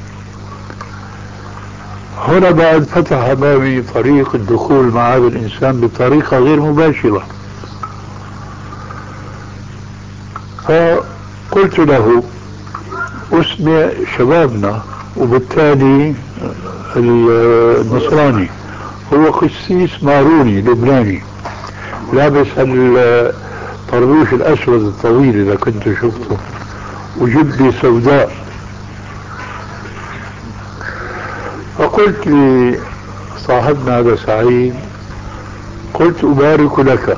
هنا بعد فتح أمامي طريق الدخول مع هذا الإنسان بطريقة غير مباشرة. فقلت له: اسمع شبابنا، وبالتالي النصراني هو قسيس ماروني لبناني، لابس الطربوش الأسود الطويل إذا كنت شفته، وجبة سوداء. فقلت لصاحبنا هذا سعيد، قلت: أبارك لك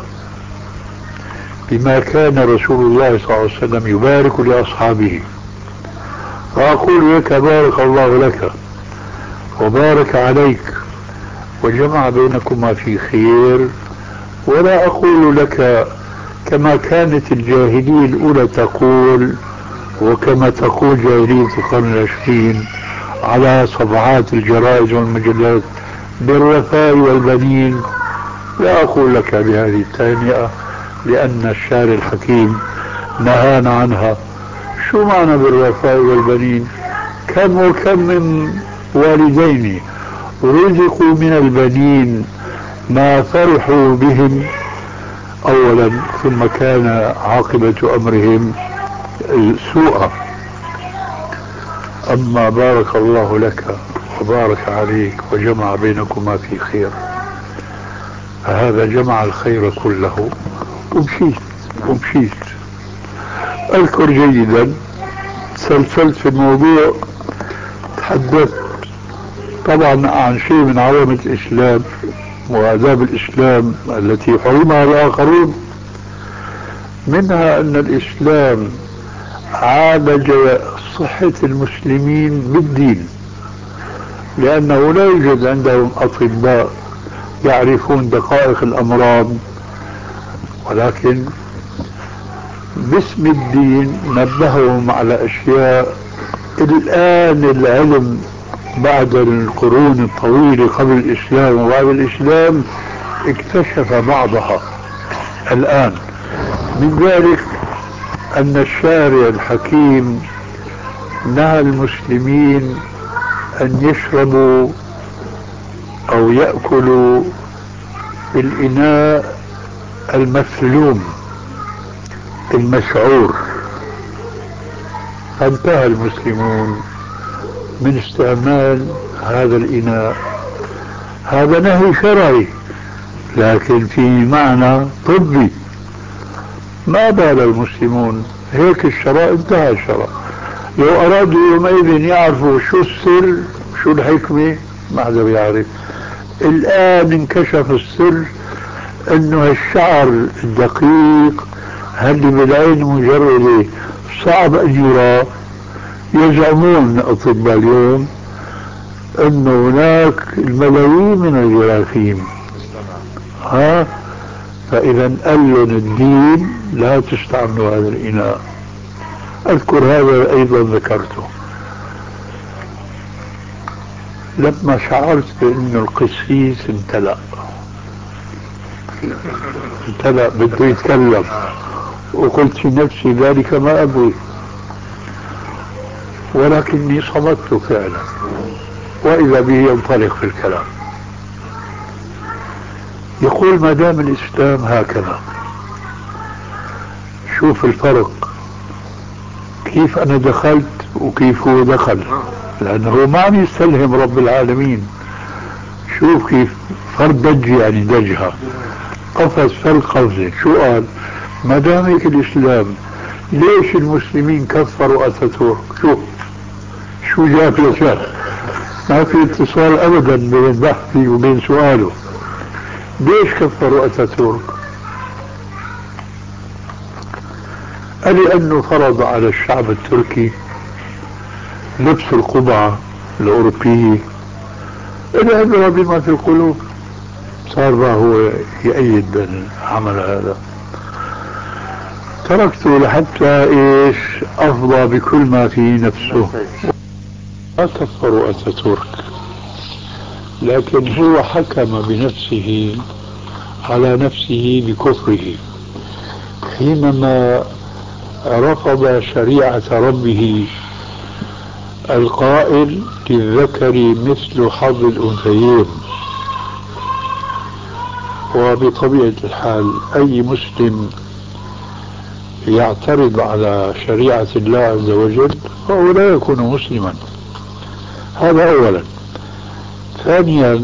بما كان رسول الله صلى الله عليه وسلم يبارك لأصحابه. فأقول لك بارك الله لك وبارك عليك وجمع بينكما في خير، ولا أقول لك كما كانت الجاهلية الأولى تقول، وكما تقول جاهلية القرن العشرين على صفحات الجرائد والمجلات بالوفاء والبنين. لا أقول لك بهذه التهنئة لأن الشارع الحكيم نهانا عنها. شو معنى بالوفاء والبنين؟ كم وكم من والدين رزقوا من البنين ما فرحوا بهم أولا، ثم كان عاقبة أمرهم سوءا. أما بارك الله لك وبارك عليك وجمع بينكما في خير، فهذا جمع الخير كله. ومشيت أذكر جيدا سلسلت في الموضوع، تحدثت طبعا عن شيء من عوامل الإسلام وآداب الإسلام التي حرمها الآخرون، منها أن الإسلام عالج صحة المسلمين بالدين، لأنه لا يوجد عندهم أطباء يعرفون دقائق الأمراض، ولكن باسم الدين نبههم على أشياء الآن العلم بعد القرون الطويلة قبل الإسلام وبعد الإسلام اكتشف بعضها الآن. من ذلك أن الشارع الحكيم نهى المسلمين أن يشربوا أو يأكلوا الإناء المسلوم المسعور، فانتهى المسلمون من استعمال هذا الإناء. هذا نهي شرعي لكن في معنى طبي. ما بال المسلمون هيك الشرع انتهى الشرع. لو أرادوا يومئذ يعرفوا شو السر شو الحكمة ما حدا بيعرف. الآن انكشف السر انه الشعر الدقيق هل بالعين مجردة صعب ان يرى. يزعمون اطباء اليوم انه هناك الملايين من الجراثيم، فاذا قال لهم الدين لا تستعملوا هذا الاناء. اذكر هذا ايضا ذكرته لما شعرت بانه القسيس امتلأ بده يتكلم، وقلت في نفسي ذلك ما أبغي، ولكني صمت فعلا، وإذا به ينطلق في الكلام. يقول ما دام الإسلام هكذا، شوف الفرق كيف أنا دخلت وكيف هو دخل، لأنه ما عم يستلهم رب العالمين. شوف كيف فرد دج يعني دجها قفز فالقفزة. شو قال؟ ما دام هيك الإسلام ليش المسلمين كفروا أتاتورك؟ شو جاب لشان؟ ما في اتصال أبدا بين بحثي وبين سؤاله. ليش كفروا أتاتورك؟ قال لأنه فرض على الشعب التركي لبس القبعة الأوروبية العبرة بما في القلوب. صار ما هو يأيد العمل هذا. تركته لحتى ايش افضى بكل ما في نفسه. ما كفروا اتاتورك، لكن هو حكم بنفسه على نفسه بكفره حينما رفض شريعة ربه القائل للذكر مثل حظ الأنثيين. وبطبيعة الحال أي مسلم يعترض على شريعة الله عز وجل فهو لا يكون مسلما. هذا أولا. ثانيا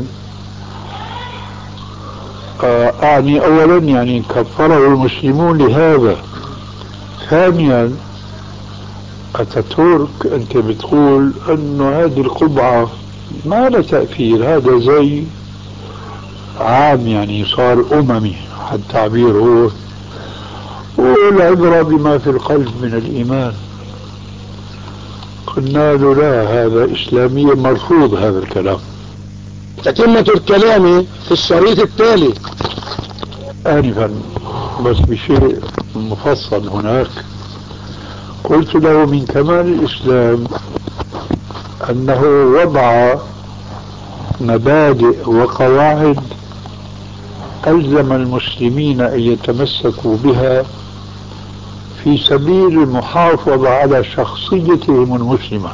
أعني أولا يعني كفره المسلمون لهذا. ثانيا أتاتورك أنت بتقول أنه هذه القبعة ما لها تأثير، هذا زي عام يعني صار أممي حتى تعبير هو، والعبرة بما في القلب من الإيمان. قلنا له لا، هذا إسلاميا مرفوض هذا الكلام. تتمة الكلام في الشريط التالي. آنفا بس بشيء مفصل هناك، قلت له من كمال الإسلام أنه وضع مبادئ وقواعد ألزم المسلمين أن يتمسكوا بها في سبيل المحافظة على شخصيتهم المسلمة.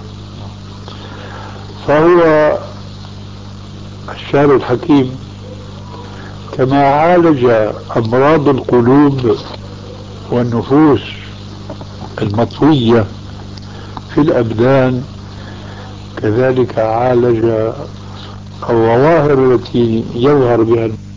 فهو الشاعر الحكيم كما عالج أمراض القلوب والنفوس المطوية في الأبدان، كذلك عالج الظواهر التي يظهر بها